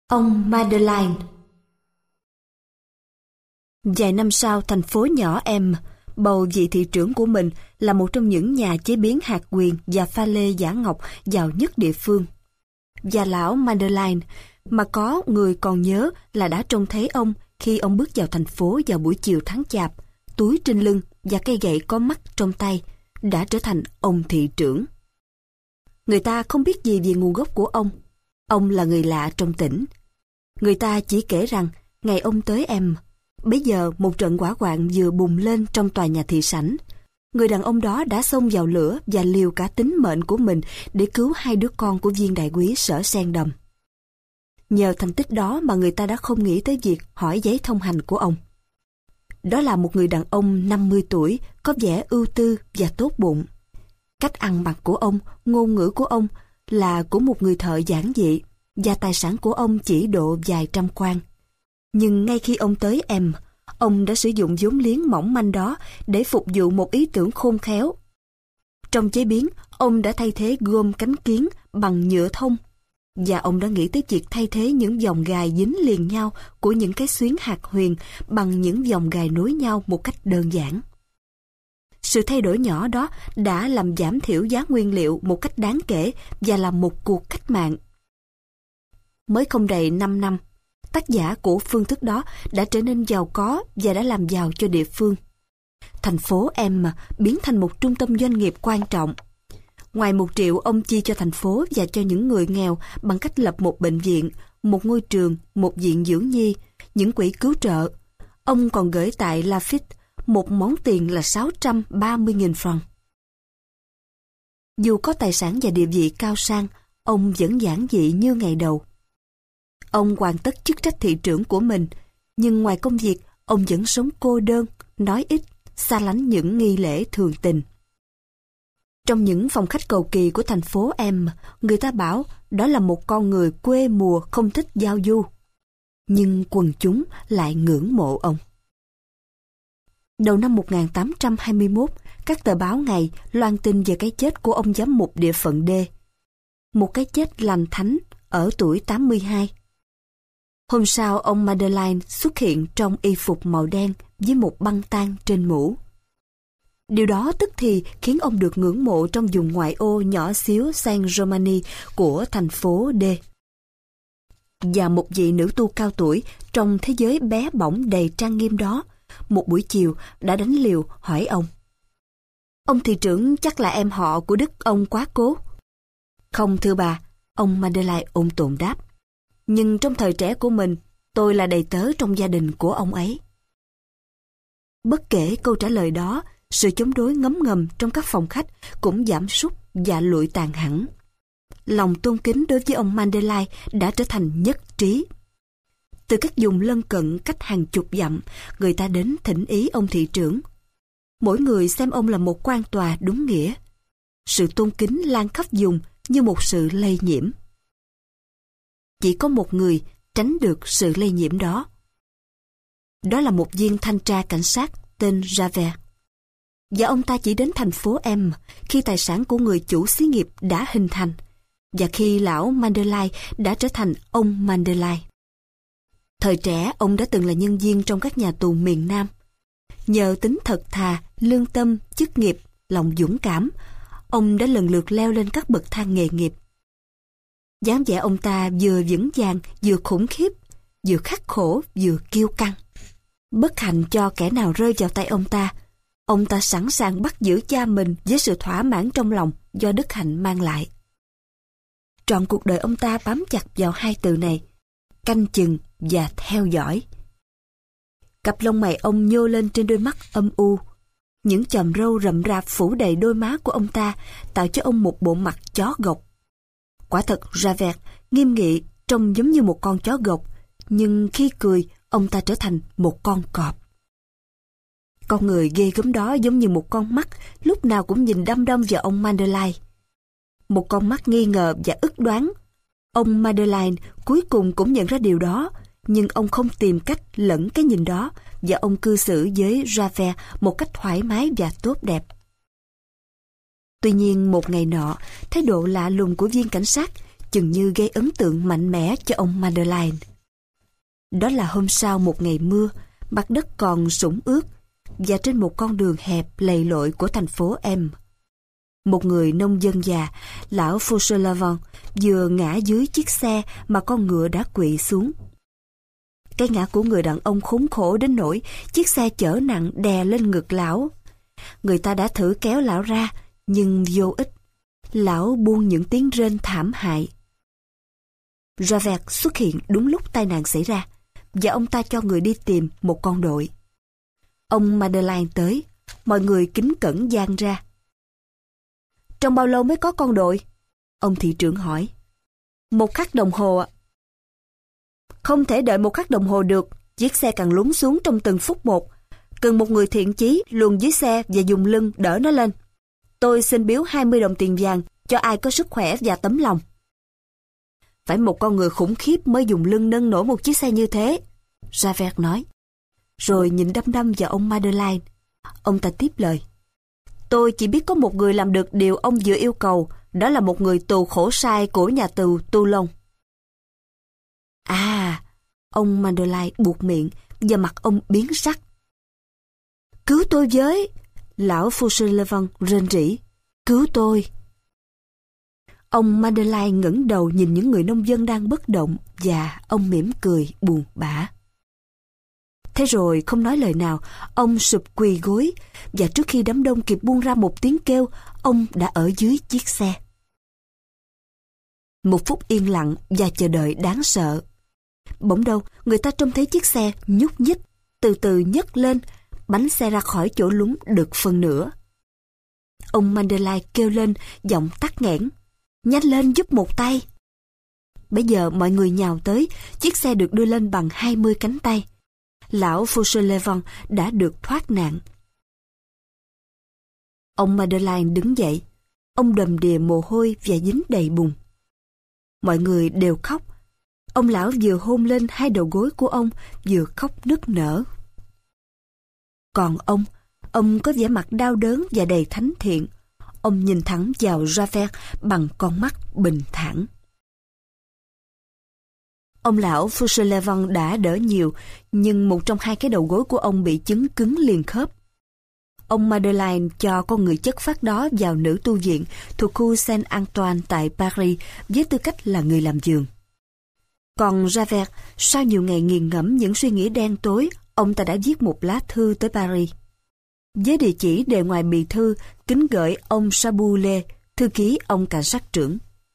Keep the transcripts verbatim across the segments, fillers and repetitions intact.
Ông Madeleine. Vài năm sau, thành phố nhỏ em bầu vị thị trưởng của mình là một trong những nhà chế biến hạt quyền và pha lê giả ngọc giàu nhất địa phương. Và lão Madeleine, mà có người còn nhớ là đã trông thấy ông khi ông bước vào thành phố vào buổi chiều tháng chạp, túi trên lưng và cây gậy có mắt trong tay, đã trở thành ông thị trưởng. Người ta không biết gì về nguồn gốc của ông. Ông là người lạ trong tỉnh. Người ta chỉ kể rằng ngày ông tới em, bấy giờ một trận hỏa hoạn vừa bùng lên trong tòa nhà thị sảnh. Người đàn ông đó đã xông vào lửa và liều cả tính mệnh của mình để cứu hai đứa con của viên đại úy Sở Sen Đầm. Nhờ thành tích đó mà người ta đã không nghĩ tới việc hỏi giấy thông hành của ông. Đó là một người đàn ông năm mươi tuổi, có vẻ ưu tư và tốt bụng. Cách ăn mặc của ông, ngôn ngữ của ông là của một người thợ giản dị, và tài sản của ông chỉ độ vài trăm quan. Nhưng ngay khi ông tới em, ông đã sử dụng vốn liếng mỏng manh đó để phục vụ một ý tưởng khôn khéo. Trong chế biến, ông đã thay thế gôm cánh kiến bằng nhựa thông, và ông đã nghĩ tới việc thay thế những vòng gài dính liền nhau của những cái xuyến hạt huyền bằng những vòng gài nối nhau một cách đơn giản. Sự thay đổi nhỏ đó đã làm giảm thiểu giá nguyên liệu một cách đáng kể và là một cuộc cách mạng. Mới không đầy năm năm, tác giả của phương thức đó đã trở nên giàu có và đã làm giàu cho địa phương. Thành phố em biến thành một trung tâm doanh nghiệp quan trọng. Ngoài một triệu ông chi cho thành phố và cho những người nghèo bằng cách lập một bệnh viện, một ngôi trường, một viện dưỡng nhi, những quỹ cứu trợ, ông còn gửi tại Lafitte một món tiền là sáu trăm ba mươi nghìn franc. Dù có tài sản và địa vị cao sang, ông vẫn giản dị như ngày đầu. Ông hoàn tất chức trách thị trưởng của mình, nhưng ngoài công việc, ông vẫn sống cô đơn, nói ít, xa lánh những nghi lễ thường tình. Trong những phòng khách cầu kỳ của thành phố em, người ta bảo đó là một con người quê mùa không thích giao du. Nhưng quần chúng lại ngưỡng mộ ông. Đầu năm một nghìn tám trăm hai mươi mốt, các tờ báo ngày loan tin về cái chết của ông giám mục địa phận D. Một cái chết lành thánh ở tuổi tám mươi hai. Hôm sau, ông Madeleine xuất hiện trong y phục màu đen với một băng tang trên mũ. Điều đó tức thì khiến ông được ngưỡng mộ trong vùng ngoại ô nhỏ xíu Saint-Romani của thành phố D. Và một vị nữ tu cao tuổi trong thế giới bé bỏng đầy trang nghiêm đó, một buổi chiều đã đánh liều hỏi ông: "Ông thị trưởng chắc là em họ của đức ông quá cố?" "Không thưa bà," ông Madeleine ôn tồn đáp. "Nhưng trong thời trẻ của mình, tôi là đầy tớ trong gia đình của ông ấy." Bất kể câu trả lời đó, sự chống đối ngấm ngầm trong các phòng khách cũng giảm sút và lụi tàn hẳn. Lòng tôn kính đối với ông Madeleine đã trở thành nhất trí. Từ các vùng lân cận cách hàng chục dặm, người ta đến thỉnh ý ông thị trưởng. Mỗi người xem ông là một quan tòa đúng nghĩa. Sự tôn kính lan khắp vùng như một sự lây nhiễm. Chỉ có một người tránh được sự lây nhiễm đó. Đó là một viên thanh tra cảnh sát tên Javert. Và ông ta chỉ đến thành phố em khi tài sản của người chủ xí nghiệp đã hình thành, và khi lão Madeleine đã trở thành ông Madeleine. Thời trẻ, ông đã từng là nhân viên trong các nhà tù miền Nam. Nhờ tính thật thà, lương tâm, chức nghiệp, lòng dũng cảm, ông đã lần lượt leo lên các bậc thang nghề nghiệp. Dáng vẻ ông ta vừa vững vàng, vừa khủng khiếp, vừa khắc khổ, vừa kiêu căng. Bất hạnh cho kẻ nào rơi vào tay ông ta, ông ta sẵn sàng bắt giữ cha mình với sự thỏa mãn trong lòng do đức hạnh mang lại. Trọn cuộc đời ông ta bám chặt vào hai từ này: canh chừng và theo dõi. Cặp lông mày ông nhô lên trên đôi mắt âm u. Những chòm râu rậm rạp phủ đầy đôi má của ông ta, tạo cho ông một bộ mặt chó gộc. Quả thật, Javert nghiêm nghị, trông giống như một con chó gộc, nhưng khi cười, ông ta trở thành một con cọp. Con người ghê gớm đó giống như một con mắt, lúc nào cũng nhìn đăm đăm vào ông Madeleine. Một con mắt nghi ngờ và ức đoán. Ông Madeleine cuối cùng cũng nhận ra điều đó, nhưng ông không tìm cách lẫn cái nhìn đó, và ông cư xử với Javert một cách thoải mái và tốt đẹp. Tuy nhiên một ngày nọ, thái độ lạ lùng của viên cảnh sát chừng như gây ấn tượng mạnh mẽ cho ông Madeleine. Đó là hôm sau một ngày mưa, mặt đất còn sũng ướt, và trên một con đường hẹp lầy lội của thành phố M. Một người nông dân già, lão Fauchelevent, vừa ngã dưới chiếc xe mà con ngựa đã quỵ xuống. Cái ngã của người đàn ông khốn khổ đến nỗi chiếc xe chở nặng đè lên ngực lão. Người ta đã thử kéo lão ra, nhưng vô ích. Lão buông những tiếng rên thảm hại. Javert xuất hiện đúng lúc tai nạn xảy ra, và ông ta cho người đi tìm một con đội. Ông Madeleine tới, mọi người kính cẩn dang ra. Trong bao lâu mới có con đội? Ông thị trưởng hỏi. Một khắc đồng hồ ạ. Không thể đợi một khắc đồng hồ được, chiếc xe càng lún xuống trong từng phút một. Cần một người thiện chí luồn dưới xe và dùng lưng đỡ nó lên. Tôi xin biếu hai mươi đồng tiền vàng cho ai có sức khỏe và tấm lòng. Phải một con người khủng khiếp mới dùng lưng nâng nổi một chiếc xe như thế, Javert nói. Rồi nhìn đăm đăm vào ông Madeleine. Ông ta tiếp lời. Tôi chỉ biết có một người làm được điều ông vừa yêu cầu, đó là một người tù khổ sai của nhà tù Toulon. À, ông Madeleine buột miệng và mặt ông biến sắc. Cứu tôi với! Lão Fauchelevent rên rỉ. Cứu tôi! Ông Madeleine ngẩng đầu nhìn những người nông dân đang bất động và ông mỉm cười buồn bã. Thế rồi không nói lời nào, ông sụp quỳ gối và trước khi đám đông kịp buông ra một tiếng kêu, ông đã ở dưới chiếc xe. Một phút yên lặng và chờ đợi đáng sợ. Bỗng đâu, người ta trông thấy chiếc xe nhúc nhích, từ từ nhấc lên, bánh xe ra khỏi chỗ lún được phân nửa. Ông Madeleine kêu lên, giọng tắc nghẽn. Nhanh lên giúp một tay. Bây giờ mọi người nhào tới, chiếc xe được đưa lên bằng hai mươi cánh tay. Lão Fauchelevent đã được thoát nạn. Ông Madeleine đứng dậy. Ông đầm đìa mồ hôi và dính đầy bùn. Mọi người đều khóc. Ông lão vừa hôn lên hai đầu gối của ông, vừa khóc nức nở. Còn ông, ông có vẻ mặt đau đớn và đầy thánh thiện. Ông nhìn thẳng vào Javert bằng con mắt bình thản. Ông lão Fauchelevent đã đỡ nhiều, nhưng một trong hai cái đầu gối của ông bị chứng cứng liền khớp. Ông Madeleine cho con người chất phác đó vào nữ tu viện thuộc khu Saint-Antoine tại Paris với tư cách là người làm giường. Còn Javert, sau nhiều ngày nghiền ngẫm những suy nghĩ đen tối, ông ta đã viết một lá thư tới Paris. Với địa chỉ đề ngoài bì thư, kính gửi ông Saboulé, thư ký ông cảnh sát trưởng.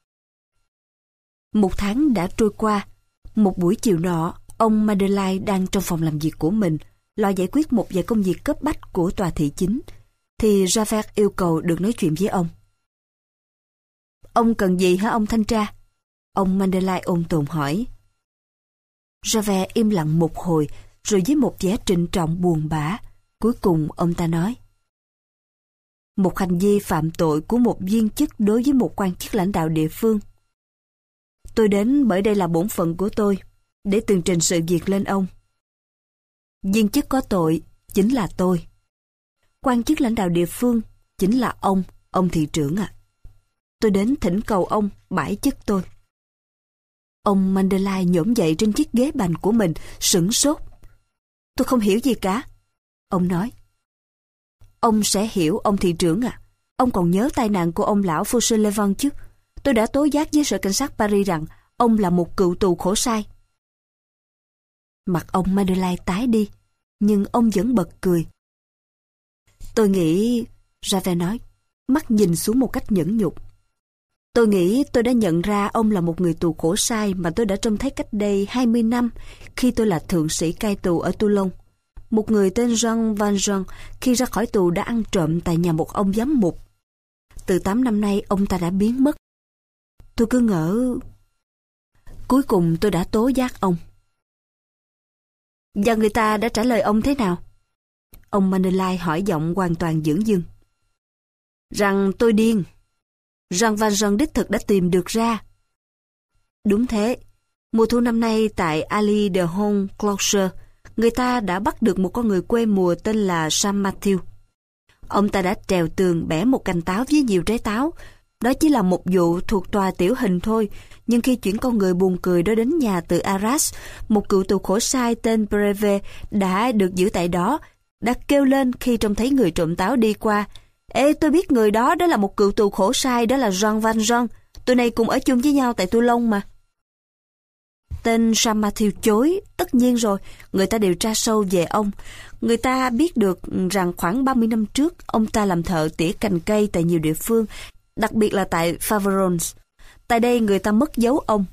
Một tháng đã trôi qua. Một buổi chiều nọ, ông Madeleine đang trong phòng làm việc của mình, lo giải quyết một vài công việc cấp bách của tòa thị chính, thì Javert yêu cầu được nói chuyện với ông. Ông cần gì hả ông thanh tra? Ông Madeleine ôn tồn hỏi. Javert im lặng một hồi, rồi với một vẻ trịnh trọng buồn bã, cuối cùng ông ta nói. Một hành vi phạm tội của một viên chức đối với một quan chức lãnh đạo địa phương. Tôi đến bởi đây là bổn phận của tôi, để tường trình sự việc lên ông. Viên chức có tội chính là tôi. Quan chức lãnh đạo địa phương chính là ông, ông thị trưởng ạ. À. Tôi đến thỉnh cầu ông bãi chức tôi. Ông Madeleine nhổm dậy trên chiếc ghế bành của mình, sửng sốt. Tôi không hiểu gì cả. Ông nói. Ông sẽ hiểu ông thị trưởng ạ. À. Ông còn nhớ tai nạn của ông lão Fauchelevent chứ? Tôi đã tố giác với sở cảnh sát Paris rằng ông là một cựu tù khổ sai. Mặt ông Madeleine tái đi, nhưng ông vẫn bật cười. Tôi nghĩ, Javert nói, mắt nhìn xuống một cách nhẫn nhục. Tôi nghĩ tôi đã nhận ra ông là một người tù khổ sai mà tôi đã trông thấy cách đây hai mươi năm khi tôi là thượng sĩ cai tù ở Toulon. Một người tên Jean Valjean khi ra khỏi tù đã ăn trộm tại nhà một ông giám mục. Từ tám năm nay ông ta đã biến mất. Tôi cứ ngỡ... Cuối cùng tôi đã tố giác ông. Và người ta đã trả lời ông thế nào? Ông Madeleine hỏi giọng hoàn toàn dửng dưng. Rằng tôi điên. Jean Valjean đích thực đã tìm được ra. Đúng thế. Mùa thu năm nay tại Allée de Honfleur, người ta đã bắt được một con người quê mùa tên là Sam Matthew. Ông ta đã trèo tường bẻ một cành táo với nhiều trái táo, Đó chỉ là một vụ thuộc tòa tiểu hình thôi, nhưng khi chuyển con người buồn cười đó đến nhà từ Arras, một cựu tù khổ sai tên Breve đã được giữ tại đó, đã kêu lên khi trông thấy người trộm táo đi qua. Ê, tôi biết người đó, đó là một cựu tù khổ sai, đó là Jean Valjean. Tụi này cùng ở chung với nhau tại Toulon mà. Tên Jean Mathieu chối, tất nhiên rồi, người ta điều tra sâu về ông. Người ta biết được rằng khoảng ba mươi năm trước, ông ta làm thợ tỉa cành cây tại nhiều địa phương, đặc biệt là tại Faverolles. Tại đây người ta mất dấu ông.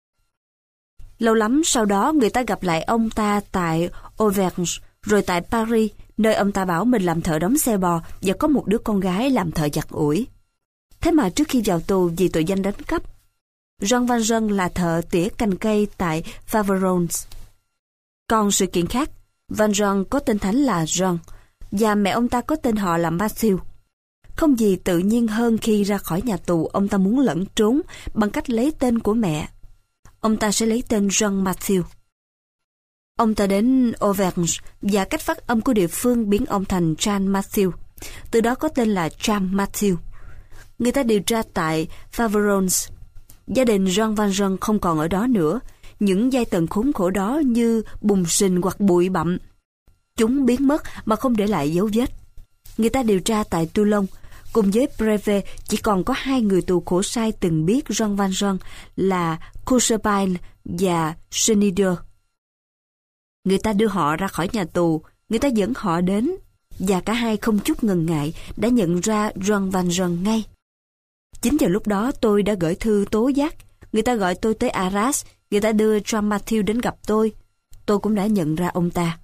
Lâu lắm sau đó người ta gặp lại ông ta tại Auvergne, rồi tại Paris, nơi ông ta bảo mình làm thợ đóng xe bò và có một đứa con gái làm thợ giặt ủi. Thế mà trước khi vào tù vì tội danh đánh cắp, Jean Valjean là thợ tỉa cành cây tại Faverolles. Còn sự kiện khác, Valjean có tên thánh là Jean, và mẹ ông ta có tên họ là Mathieu. Không gì tự nhiên hơn khi ra khỏi nhà tù ông ta muốn lẩn trốn bằng cách lấy tên của mẹ. Ông ta sẽ lấy tên Jean Mathieu. Ông ta đến Auvergne và cách phát âm của địa phương biến ông thành Jean Mathieu. Từ đó có tên là Jean Mathieu. Người ta điều tra tại Faverolles. Gia đình Jean Valjean không còn ở đó nữa. Những giai tầng khốn khổ đó như bùn sình hoặc bụi bặm. Chúng biến mất mà không để lại dấu vết. Người ta điều tra tại Toulon. Cùng với Breve chỉ còn có hai người tù khổ sai từng biết Jean Valjean là Courchepine và Schneider. Người ta đưa họ ra khỏi nhà tù, người ta dẫn họ đến, và cả hai không chút ngần ngại đã nhận ra Jean Valjean ngay. Chính vào lúc đó tôi đã gửi thư tố giác. Người ta gọi tôi tới Arras, người ta đưa Jean Mathieu đến gặp tôi. Tôi cũng đã nhận ra ông ta.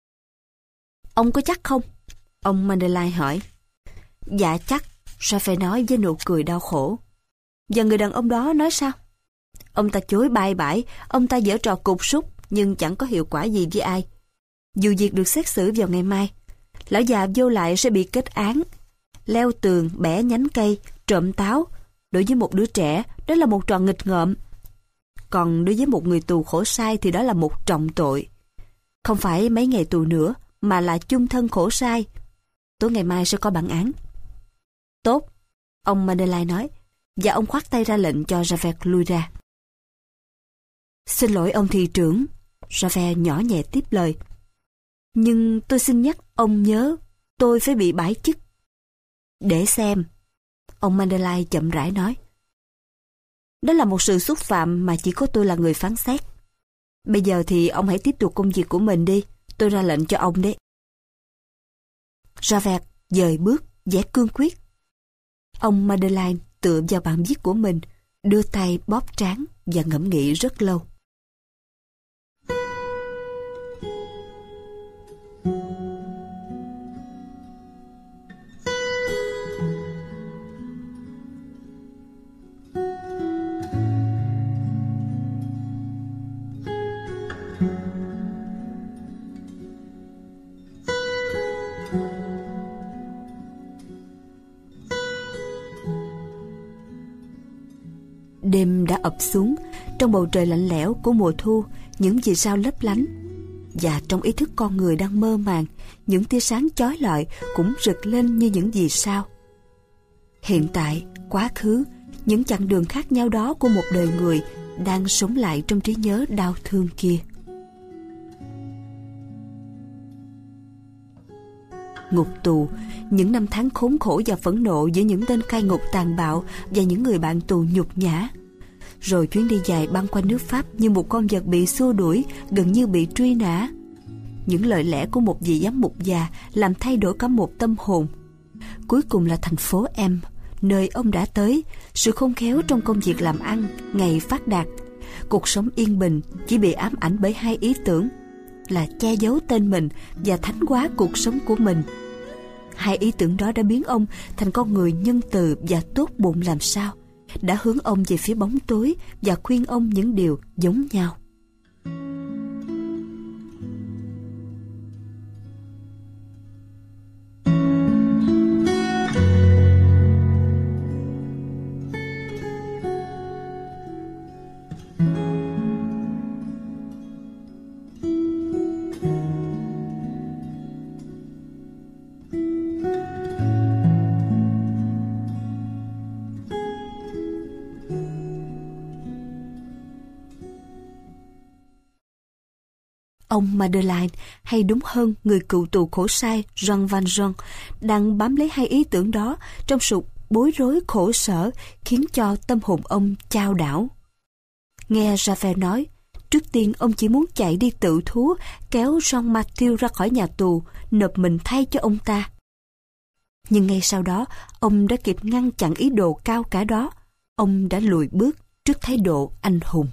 Ông có chắc không? Ông Madeleine hỏi. Dạ chắc, Raphael nói với nụ cười đau khổ. Và người đàn ông đó nói sao? Ông ta chối bai bãi, ông ta giở trò cục súc, nhưng chẳng có hiệu quả gì với ai. Dù việc được xét xử vào ngày mai, lão già vô lại sẽ bị kết án. Leo tường, bẻ nhánh cây, trộm táo. Đối với một đứa trẻ, đó là một trò nghịch ngợm. Còn đối với một người tù khổ sai thì đó là một trọng tội. Không phải mấy ngày tù nữa, mà là chung thân khổ sai. Tối ngày mai sẽ có bản án. Tốt, ông Madeleine nói, và ông khoát tay ra lệnh cho Javert lui ra. Xin lỗi ông thị trưởng, Javert nhỏ nhẹ tiếp lời. Nhưng tôi xin nhắc ông nhớ, tôi phải bị bãi chức. Để xem, ông Madeleine chậm rãi nói. Đó là một sự xúc phạm mà chỉ có tôi là người phán xét. Bây giờ thì ông hãy tiếp tục công việc của mình đi, tôi ra lệnh cho ông đấy. Javert dời bước, vẻ cương quyết. Ông Madeleine tựa vào bàn viết của mình, đưa tay bóp trán và ngẫm nghĩ rất lâu. Đêm đã ập xuống, trong bầu trời lạnh lẽo của mùa thu, những vì sao lấp lánh. Và trong ý thức con người đang mơ màng, những tia sáng chói lọi cũng rực lên như những vì sao. Hiện tại, quá khứ, những chặng đường khác nhau đó của một đời người đang sống lại trong trí nhớ đau thương kia. Ngục tù, những năm tháng khốn khổ và phẫn nộ giữa những tên cai ngục tàn bạo và những người bạn tù nhục nhã. Rồi chuyến đi dài băng qua nước Pháp như một con vật bị xua đuổi, gần như bị truy nã. Những lời lẽ của một vị giám mục già làm thay đổi cả một tâm hồn. Cuối cùng là thành phố M, nơi ông đã tới, sự khôn khéo trong công việc làm ăn, ngày phát đạt. Cuộc sống yên bình chỉ bị ám ảnh bởi hai ý tưởng, là che giấu tên mình và thánh hóa cuộc sống của mình. Hai ý tưởng đó đã biến ông thành con người nhân từ và tốt bụng làm sao, đã hướng ông về phía bóng tối và khuyên ông những điều giống nhau. ông Madeleine, hay đúng hơn người cựu tù khổ sai Jean Valjean, đang bám lấy hai ý tưởng đó trong sự bối rối khổ sở khiến cho tâm hồn ông chao đảo. Nghe Javert nói, trước tiên ông chỉ muốn chạy đi tự thú, kéo Jean Mathieu ra khỏi nhà tù, nộp mình thay cho ông ta. Nhưng ngay sau đó, ông đã kịp ngăn chặn ý đồ cao cả đó. Ông đã lùi bước trước thái độ anh hùng.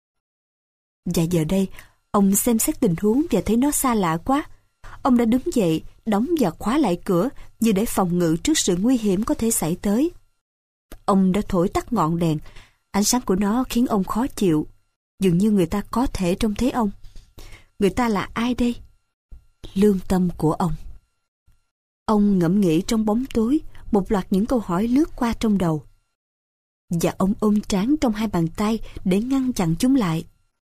Và giờ đây, ông xem xét tình huống và thấy nó xa lạ quá. Ông đã đứng dậy, đóng và khóa lại cửa như để phòng ngự trước sự nguy hiểm có thể xảy tới. Ông đã thổi tắt ngọn đèn. Ánh sáng của nó khiến ông khó chịu. Dường như người ta có thể trông thấy ông. Người ta là ai đây? Lương tâm của ông. Ông ngẫm nghĩ trong bóng tối, một loạt những câu hỏi lướt qua trong đầu. Và ông ôm trán trong hai bàn tay để ngăn chặn chúng lại.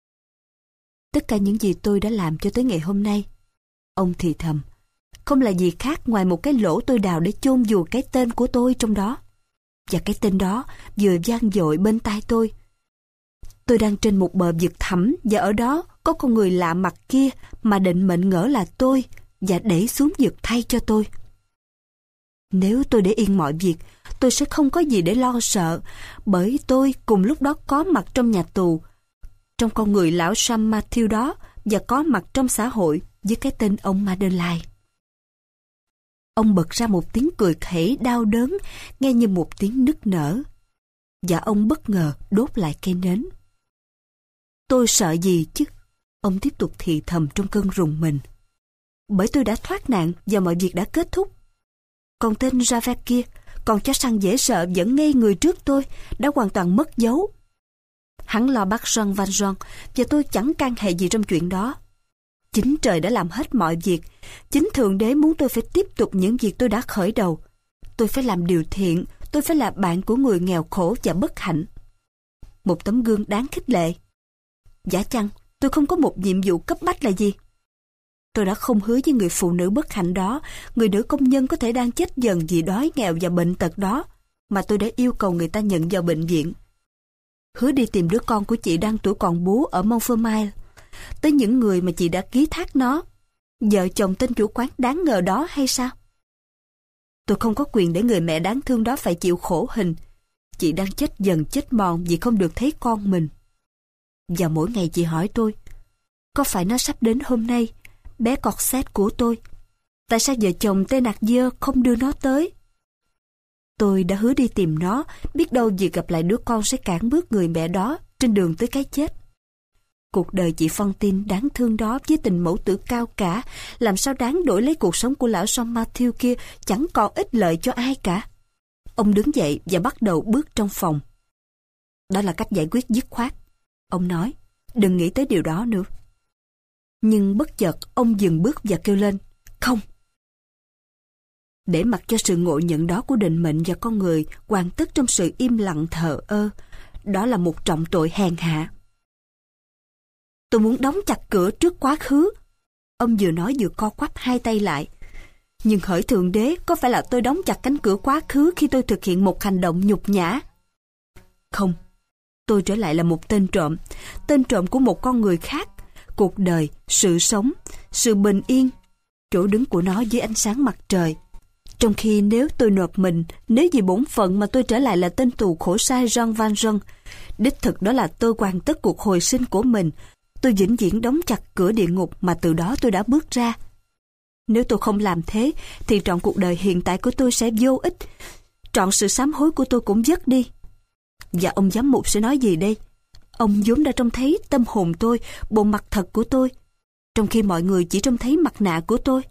Tất cả những gì tôi đã làm cho tới ngày hôm nay, ông thì thầm, không là gì khác ngoài một cái lỗ tôi đào để chôn vùi cái tên của tôi trong đó. Và cái tên đó vừa vang dội bên tai tôi. Tôi đang trên một bờ vực thẳm và ở đó có con người lạ mặt kia mà định mệnh ngỡ là tôi và đẩy xuống vực thay cho tôi. Nếu tôi để yên mọi việc, tôi sẽ không có gì để lo sợ, bởi tôi cùng lúc đó có mặt trong nhà tù, trong con người lão Jean Mathieu đó, và có mặt trong xã hội với cái tên ông Madeleine. Ông bật ra một tiếng cười khẩy đau đớn, nghe như một tiếng nức nở. Và ông bất ngờ đốt lại cây nến. Tôi sợ gì chứ? Ông tiếp tục thì thầm trong cơn rùng mình. Bởi tôi đã thoát nạn và mọi việc đã kết thúc. Còn tên Javert kia, còn chó săn dễ sợ vẫn ngây người trước tôi, đã hoàn toàn mất dấu. Hắn lo bắt Jean Valjean và tôi chẳng can hệ gì trong chuyện đó. Chính trời đã làm hết mọi việc. Chính Thượng Đế muốn tôi phải tiếp tục những việc tôi đã khởi đầu. Tôi phải làm điều thiện, tôi phải là bạn của người nghèo khổ và bất hạnh. Một tấm gương đáng khích lệ. Giả chăng tôi không có một nhiệm vụ cấp bách là gì? Tôi đã không hứa với người phụ nữ bất hạnh đó, người nữ công nhân có thể đang chết dần vì đói nghèo và bệnh tật đó, mà tôi đã yêu cầu người ta nhận vào bệnh viện. Hứa đi tìm đứa con của chị đang tuổi còn bú ở Montfermeil, tới những người mà chị đã ký thác nó, vợ chồng tên chủ quán đáng ngờ đó hay sao? Tôi không có quyền để người mẹ đáng thương đó phải chịu khổ hình. Chị đang chết dần chết mòn vì không được thấy con mình. Và mỗi ngày chị hỏi tôi, có phải nó sắp đến hôm nay, bé Corset của tôi? Tại sao vợ chồng tên Nạc Dơ không đưa nó tới? Tôi đã hứa đi tìm nó, biết đâu việc gặp lại đứa con sẽ cản bước người mẹ đó trên đường tới cái chết. Cuộc đời chị Fantine đáng thương đó với tình mẫu tử cao cả, làm sao đáng đổi lấy cuộc sống của lão Jean Mathieu kia, chẳng còn ích lợi cho ai cả. Ông đứng dậy và bắt đầu bước trong phòng. Đó là cách giải quyết dứt khoát. Ông nói, đừng nghĩ tới điều đó nữa. Nhưng bất chợt ông dừng bước và kêu lên, không. Để mặc cho sự ngộ nhận đó của định mệnh và con người hoàn tất trong sự im lặng thờ ơ, đó là một trọng tội hèn hạ. Tôi muốn đóng chặt cửa trước quá khứ. Ông vừa nói vừa co quắp hai tay lại. Nhưng hỡi Thượng Đế, có phải là tôi đóng chặt cánh cửa quá khứ khi tôi thực hiện một hành động nhục nhã? Không, tôi trở lại là một tên trộm, tên trộm của một con người khác. Cuộc đời, sự sống, sự bình yên, chỗ đứng của nó dưới ánh sáng mặt trời. Trong khi nếu tôi nộp mình, nếu vì bổn phận mà tôi trở lại là tên tù khổ sai Jean Valjean, đích thực đó là tôi hoàn tất cuộc hồi sinh của mình. Tôi vĩnh viễn đóng chặt cửa địa ngục mà từ đó tôi đã bước ra. Nếu tôi không làm thế, thì trọn cuộc đời hiện tại của tôi sẽ vô ích. Trọn sự sám hối của tôi cũng dứt đi. Và ông giám mục sẽ nói gì đây? Ông vốn đã trông thấy tâm hồn tôi, bộ mặt thật của tôi, trong khi mọi người chỉ trông thấy mặt nạ của tôi.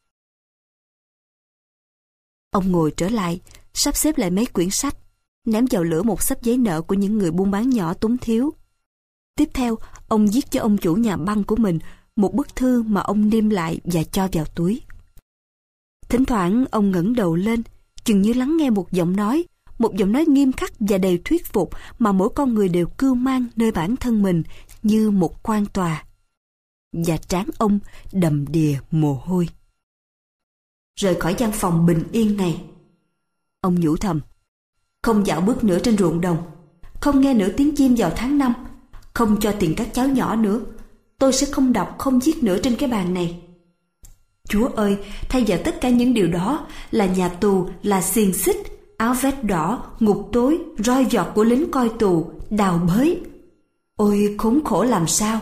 Ông ngồi trở lại, sắp xếp lại mấy quyển sách, ném vào lửa một xấp giấy nợ của những người buôn bán nhỏ túng thiếu. Tiếp theo, ông viết cho ông chủ nhà băng của mình một bức thư mà ông niêm lại và cho vào túi. Thỉnh thoảng ông ngẩng đầu lên, chừng như lắng nghe một giọng nói, một giọng nói nghiêm khắc và đầy thuyết phục mà mỗi con người đều cưu mang nơi bản thân mình như một quan tòa. Và trán ông đầm đìa mồ hôi. Rời khỏi gian phòng bình yên này, ông nhủ thầm, không dạo bước nữa trên ruộng đồng, không nghe nửa tiếng chim vào tháng năm, không cho tiền các cháu nhỏ nữa. tôi sẽ không đọc, không viết nữa trên cái bàn này. Chúa ơi, thay vào tất cả những điều đó là nhà tù, là xiềng xích, áo vest đỏ, ngục tối, roi giọt của lính coi tù, đào bới. Ôi khốn khổ làm sao!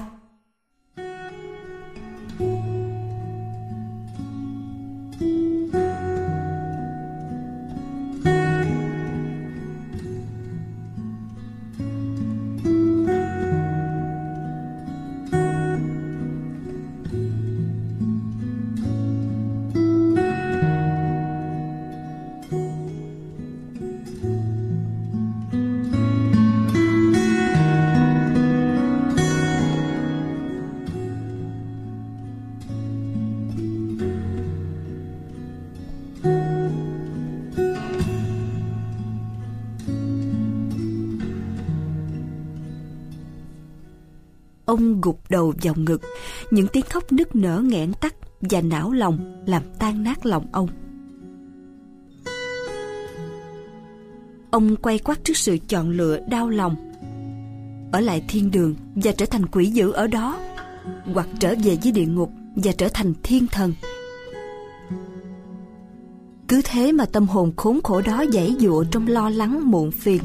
Ông gục đầu vào ngực, những tiếng khóc nức nở nghẹn tắt và não lòng làm tan nát lòng ông. Ông quay quắt trước sự chọn lựa đau lòng: ở lại thiên đường và trở thành quỷ dữ ở đó, hoặc trở về với địa ngục và trở thành thiên thần. Cứ thế mà tâm hồn khốn khổ đó giãy giụa trong lo lắng muộn phiền.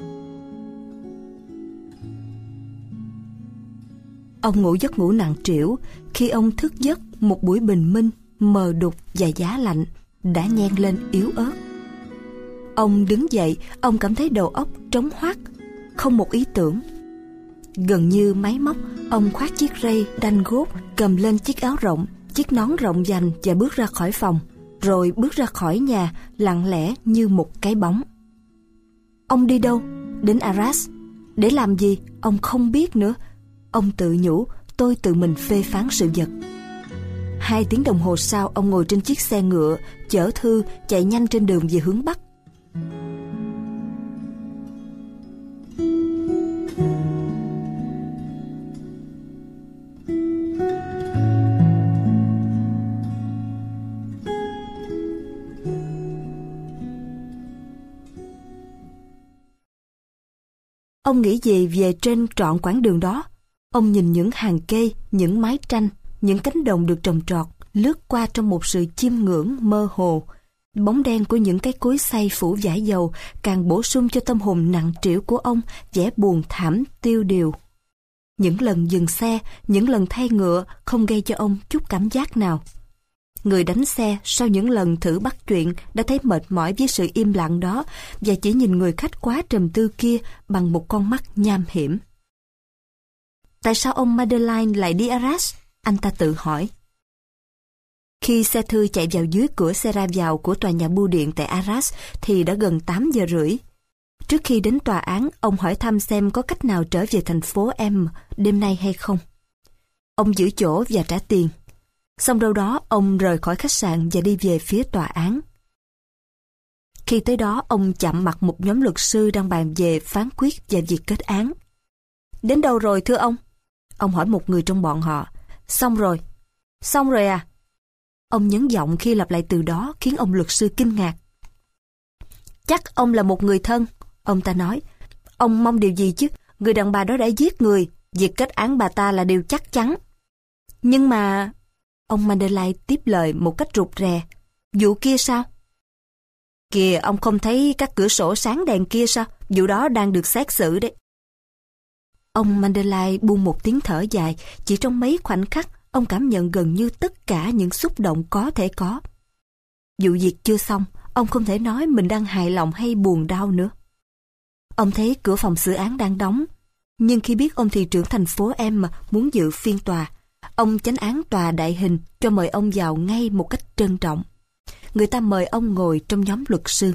Ông ngủ giấc ngủ nặng trĩu. Khi ông thức giấc, một buổi bình minh mờ đục và giá lạnh đã nhen lên yếu ớt. Ông đứng dậy, ông cảm thấy đầu óc trống hoác, không một ý tưởng. Gần như máy móc, ông khoác chiếc ray đanh gốt, cầm lên chiếc áo rộng, chiếc nón rộng vành và bước ra khỏi phòng, rồi bước ra khỏi nhà lặng lẽ như một cái bóng. Ông đi đâu? Đến Arras. Để làm gì? Ông không biết nữa. Ông tự nhủ, tôi tự mình phê phán sự vật. Hai tiếng đồng hồ sau, ông ngồi trên chiếc xe ngựa chở thư chạy nhanh trên đường về hướng Bắc. Ông nghĩ gì về trên trọn quãng đường đó? Ông nhìn những hàng cây, những mái tranh, những cánh đồng được trồng trọt lướt qua trong một sự chiêm ngưỡng mơ hồ. Bóng đen của những cái cối xay phủ vải dầu càng bổ sung cho tâm hồn nặng trĩu của ông vẻ buồn thảm tiêu điều. Những lần dừng xe, những lần thay ngựa không gây cho ông chút cảm giác nào. Người đánh xe sau những lần thử bắt chuyện đã thấy mệt mỏi với sự im lặng đó và chỉ nhìn người khách quá trầm tư kia bằng một con mắt nham hiểm. Tại sao ông Madeleine lại đi Arras? Anh ta tự hỏi. Khi xe thư chạy vào dưới cửa xe ra vào của tòa nhà bưu điện tại Arras thì đã gần tám giờ rưỡi. Trước khi đến tòa án, ông hỏi thăm xem có cách nào trở về thành phố M đêm nay hay không. Ông giữ chỗ và trả tiền. Xong đâu đó, ông rời khỏi khách sạn và đi về phía tòa án. Khi tới đó, ông chạm mặt một nhóm luật sư đang bàn về phán quyết và việc kết án. Đến đâu rồi thưa ông? Ông hỏi một người trong bọn họ. Xong rồi. Xong rồi à? Ông nhấn giọng khi lặp lại từ đó khiến ông luật sư kinh ngạc. Chắc ông là một người thân, ông ta nói. Ông mong điều gì chứ? Người đàn bà đó đã giết người. Việc kết án bà ta là điều chắc chắn. Nhưng mà... Ông Madeleine tiếp lời một cách rụt rè. Vụ kia sao? Kìa, ông không thấy các cửa sổ sáng đèn kia sao? Vụ đó đang được xét xử đấy. Ông Madeleine buông một tiếng thở dài. Chỉ trong mấy khoảnh khắc, ông cảm nhận gần như tất cả những xúc động có thể có. Vụ việc chưa xong, ông không thể nói mình đang hài lòng hay buồn đau nữa. Ông thấy cửa phòng xử án đang đóng. Nhưng khi biết ông thị trưởng thành phố M muốn dự phiên tòa, ông chánh án tòa đại hình cho mời ông vào ngay một cách trân trọng. Người ta mời ông ngồi trong nhóm luật sư.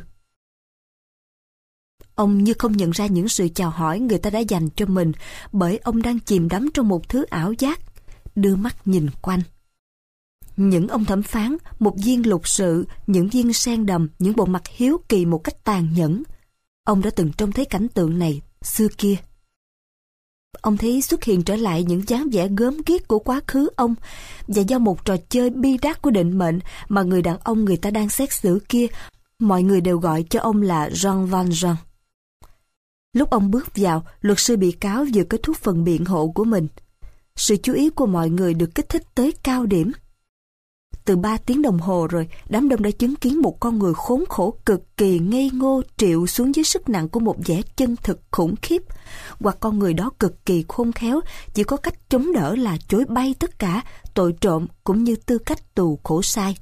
Ông như không nhận ra những sự chào hỏi người ta đã dành cho mình, bởi ông đang chìm đắm trong một thứ ảo giác, đưa mắt nhìn quanh. Những ông thẩm phán, một viên lục sự, những viên sen đầm, những bộ mặt hiếu kỳ một cách tàn nhẫn. Ông đã từng trông thấy cảnh tượng này xưa kia. Ông thấy xuất hiện trở lại những dáng vẻ gớm ghiếc của quá khứ ông, và do một trò chơi bi đát của định mệnh mà người đàn ông người ta đang xét xử kia, mọi người đều gọi cho ông là Jean Valjean. Lúc ông bước vào, luật sư bị cáo vừa kết thúc phần biện hộ của mình. Sự chú ý của mọi người được kích thích tới cao điểm. Từ ba tiếng đồng hồ rồi, đám đông đã chứng kiến một con người khốn khổ cực kỳ ngây ngô triệu xuống dưới sức nặng của một vẻ chân thực khủng khiếp. Hoặc con người đó cực kỳ khôn khéo, chỉ có cách chống đỡ là chối bay tất cả, tội trộm cũng như tư cách tù khổ sai.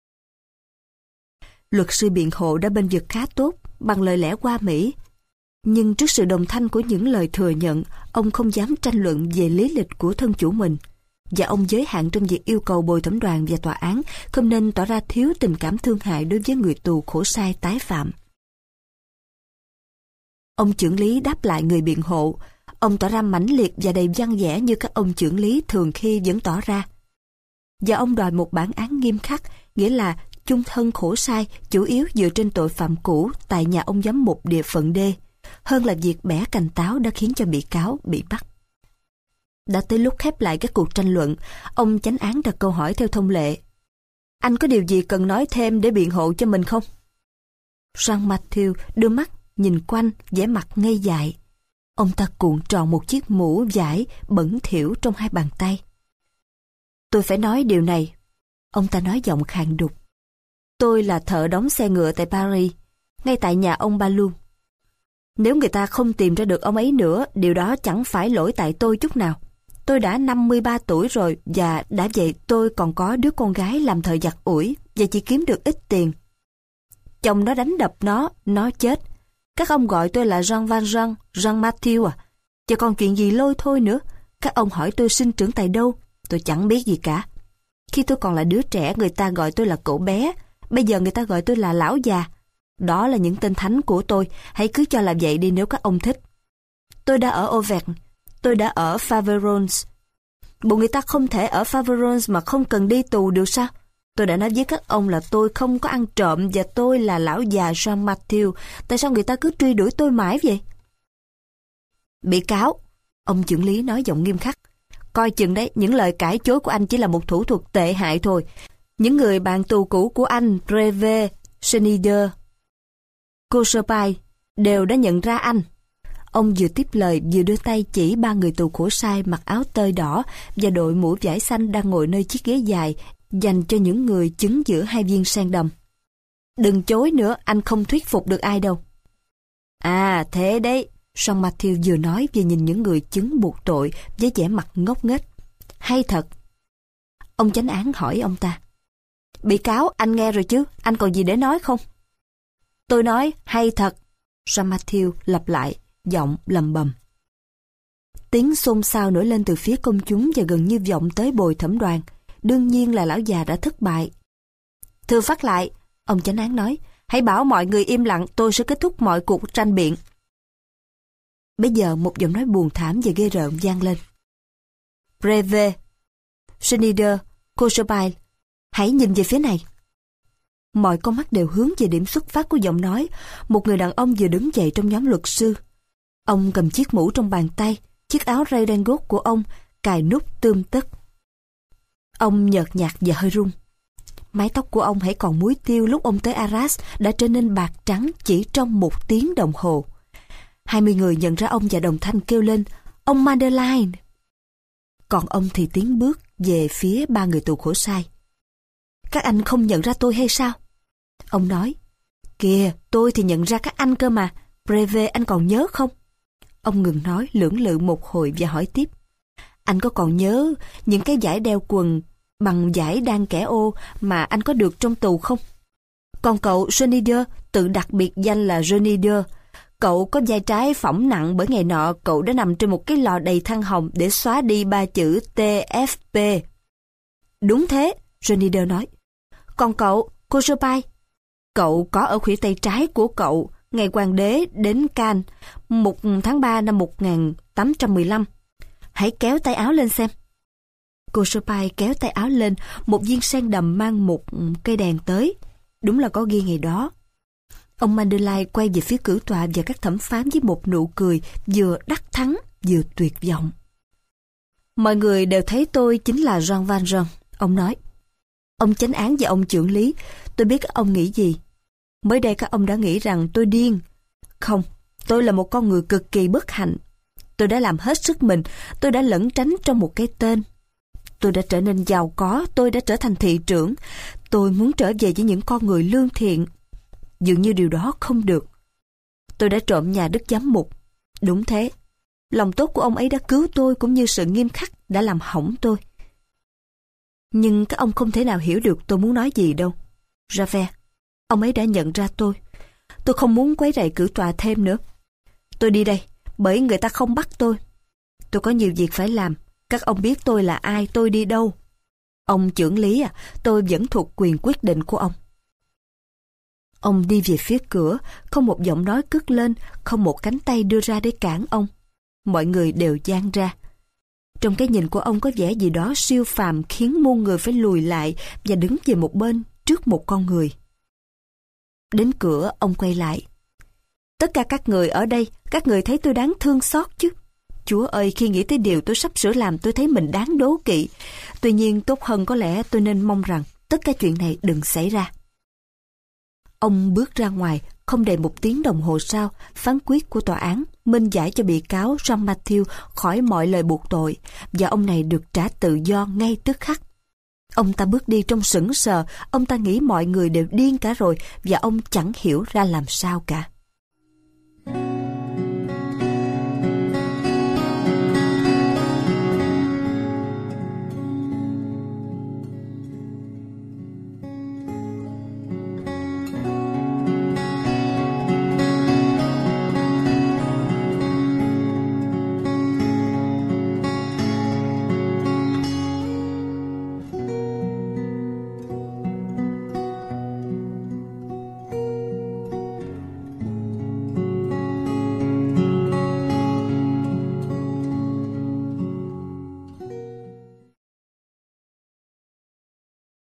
Luật sư biện hộ đã bênh vực khá tốt, bằng lời lẽ hoa mỹ. Nhưng trước sự đồng thanh của những lời thừa nhận, ông không dám tranh luận về lý lịch của thân chủ mình. Và ông giới hạn trong việc yêu cầu bồi thẩm đoàn và tòa án không nên tỏ ra thiếu tình cảm thương hại đối với người tù khổ sai tái phạm. Ông chưởng lý đáp lại người biện hộ. Ông tỏ ra mãnh liệt và đầy văn vẻ như các ông chưởng lý thường khi vẫn tỏ ra. Và ông đòi một bản án nghiêm khắc, nghĩa là chung thân khổ sai chủ yếu dựa trên tội phạm cũ tại nhà ông giám mục địa phận D, hơn là việc bẻ cành táo đã khiến cho bị cáo bị bắt. Đã tới lúc khép lại các cuộc tranh luận, ông chánh án đặt câu hỏi theo thông lệ. Anh có điều gì cần nói thêm để biện hộ cho mình không? Jean Mathieu đưa mắt nhìn quanh, vẻ mặt ngây dại. Ông ta cuộn tròn một chiếc mũ vải bẩn thỉu trong hai bàn tay. Tôi phải nói điều này. Ông ta nói giọng khàn đục. Tôi là thợ đóng xe ngựa tại Paris, ngay tại nhà ông Balou. Nếu người ta không tìm ra được ông ấy nữa, điều đó chẳng phải lỗi tại tôi chút nào. Tôi đã năm mươi ba tuổi rồi và đã vậy tôi còn có đứa con gái làm thợ giặt ủi và chỉ kiếm được ít tiền. Chồng nó đánh đập nó, nó chết. Các ông gọi tôi là Jean Valjean, Jean Mathieu à? Và còn chuyện gì lôi thôi nữa. Các ông hỏi tôi sinh trưởng tại đâu, tôi chẳng biết gì cả. Khi tôi còn là đứa trẻ người ta gọi tôi là cậu bé, bây giờ người ta gọi tôi là lão già. Đó là những tên thánh của tôi, hãy cứ cho là vậy đi nếu các ông thích. Tôi đã ở Auvergne, tôi đã ở Faverolles. Bộ người ta không thể ở Faverolles mà không cần đi tù được sao? Tôi đã nói với các ông là tôi không có ăn trộm và tôi là lão già Jean Mathieu. Tại sao người ta cứ truy đuổi tôi mãi vậy? Bị cáo, ông chưởng lý nói giọng nghiêm khắc. Coi chừng đấy, những lời cãi chối của anh chỉ là một thủ thuật tệ hại thôi. Những người bạn tù cũ của anh, Brevet, Schneider, Cochepaille, đều đã nhận ra anh. Ông vừa tiếp lời vừa đưa tay chỉ ba người tù khổ sai mặc áo tơi đỏ và đội mũ vải xanh đang ngồi nơi chiếc ghế dài dành cho những người chứng giữa hai viên sen đầm. Đừng chối nữa, anh không thuyết phục được ai đâu. À thế đấy, Jean Mathieu vừa nói vừa nhìn những người chứng buộc tội với vẻ mặt ngốc nghếch. Hay thật. Ông chánh án hỏi ông ta. Bị cáo, anh nghe rồi chứ, anh còn gì để nói không? Tôi nói hay thật. Jean Mathieu lặp lại, giọng lầm bầm. Tiếng xôn xao nổi lên từ phía công chúng và gần như vọng tới bồi thẩm đoàn. Đương nhiên là lão già đã thất bại. Thưa phát lại, ông chánh án nói, hãy bảo mọi người im lặng, tôi sẽ kết thúc mọi cuộc tranh biện. Bây giờ một giọng nói buồn thảm và ghê rợn vang lên. Brevet, Schneider, Cochepaille, hãy nhìn về phía này. Mọi con mắt đều hướng về điểm xuất phát của giọng nói. Một người đàn ông vừa đứng dậy trong nhóm luật sư. Ông cầm chiếc mũ trong bàn tay, chiếc áo ray đen gốt của ông cài nút tươm tất. Ông nhợt nhạt và hơi run. Mái tóc của ông hãy còn muối tiêu lúc ông tới Arras đã trở nên bạc trắng chỉ trong một tiếng đồng hồ. Hai mươi người nhận ra ông và đồng thanh kêu lên, ông Madeleine. Còn ông thì tiến bước về phía ba người tù khổ sai. Các anh không nhận ra tôi hay sao? Ông nói, kìa, tôi thì nhận ra các anh cơ mà. Brevet, anh còn nhớ không? Ông ngừng nói lưỡng lự một hồi và hỏi tiếp. Anh có còn nhớ những cái dải đeo quần bằng dải đan kẻ ô mà anh có được trong tù không? Còn cậu Schneider, tự đặt biệt danh là Schneider, cậu có vai trái phỏng nặng bởi ngày nọ cậu đã nằm trên một cái lò đầy than hồng để xóa đi ba chữ T F P. Đúng thế, Schneider nói. Còn cậu, Cochepaille, cậu có ở khuỷu tay trái của cậu ngày hoàng đế đến Cannes, một tháng ba năm một nghìn tám trăm mười lăm. Hãy kéo tay áo lên xem. Cochepaille kéo tay áo lên, một viên sen đầm mang một cây đèn tới. Đúng là có ghi ngày đó. Ông Madeleine quay về phía cử tọa và các thẩm phán với một nụ cười vừa đắc thắng vừa tuyệt vọng. Mọi người đều thấy tôi chính là Jean Valjean, ông nói. Ông chánh án và ông chưởng lý, tôi biết các ông nghĩ gì. Mới đây các ông đã nghĩ rằng tôi điên. Không, tôi là một con người cực kỳ bất hạnh. Tôi đã làm hết sức mình, tôi đã lẩn tránh trong một cái tên. Tôi đã trở nên giàu có, tôi đã trở thành thị trưởng. Tôi muốn trở về với những con người lương thiện. Dường như điều đó không được. Tôi đã trộm nhà đức giám mục. Đúng thế. Lòng tốt của ông ấy đã cứu tôi, cũng như sự nghiêm khắc đã làm hỏng tôi. Nhưng các ông không thể nào hiểu được tôi muốn nói gì đâu. Javert, ông ấy đã nhận ra tôi. Tôi không muốn quấy rầy cử tòa thêm nữa. Tôi đi đây, bởi người ta không bắt tôi. Tôi có nhiều việc phải làm. Các ông biết tôi là ai, tôi đi đâu. Ông chưởng lý à, tôi vẫn thuộc quyền quyết định của ông. Ông đi về phía cửa, không một giọng nói cất lên, không một cánh tay đưa ra để cản ông. Mọi người đều dang ra. Trong cái nhìn của ông có vẻ gì đó siêu phàm khiến muôn người phải lùi lại và đứng về một bên trước một con người. Đến cửa, ông quay lại. Tất cả các người ở đây, các người thấy tôi đáng thương xót chứ? Chúa ơi, khi nghĩ tới điều tôi sắp sửa làm, tôi thấy mình đáng đố kỵ. Tuy nhiên, tốt hơn có lẽ tôi nên mong rằng tất cả chuyện này đừng xảy ra. Ông bước ra ngoài, không đầy một tiếng đồng hồ sau, phán quyết của tòa án minh giải cho bị cáo Jean Mathieu khỏi mọi lời buộc tội, và ông này được trả tự do ngay tức khắc. Ông ta bước đi trong sững sờ, ông ta nghĩ mọi người đều điên cả rồi, và ông chẳng hiểu ra làm sao cả.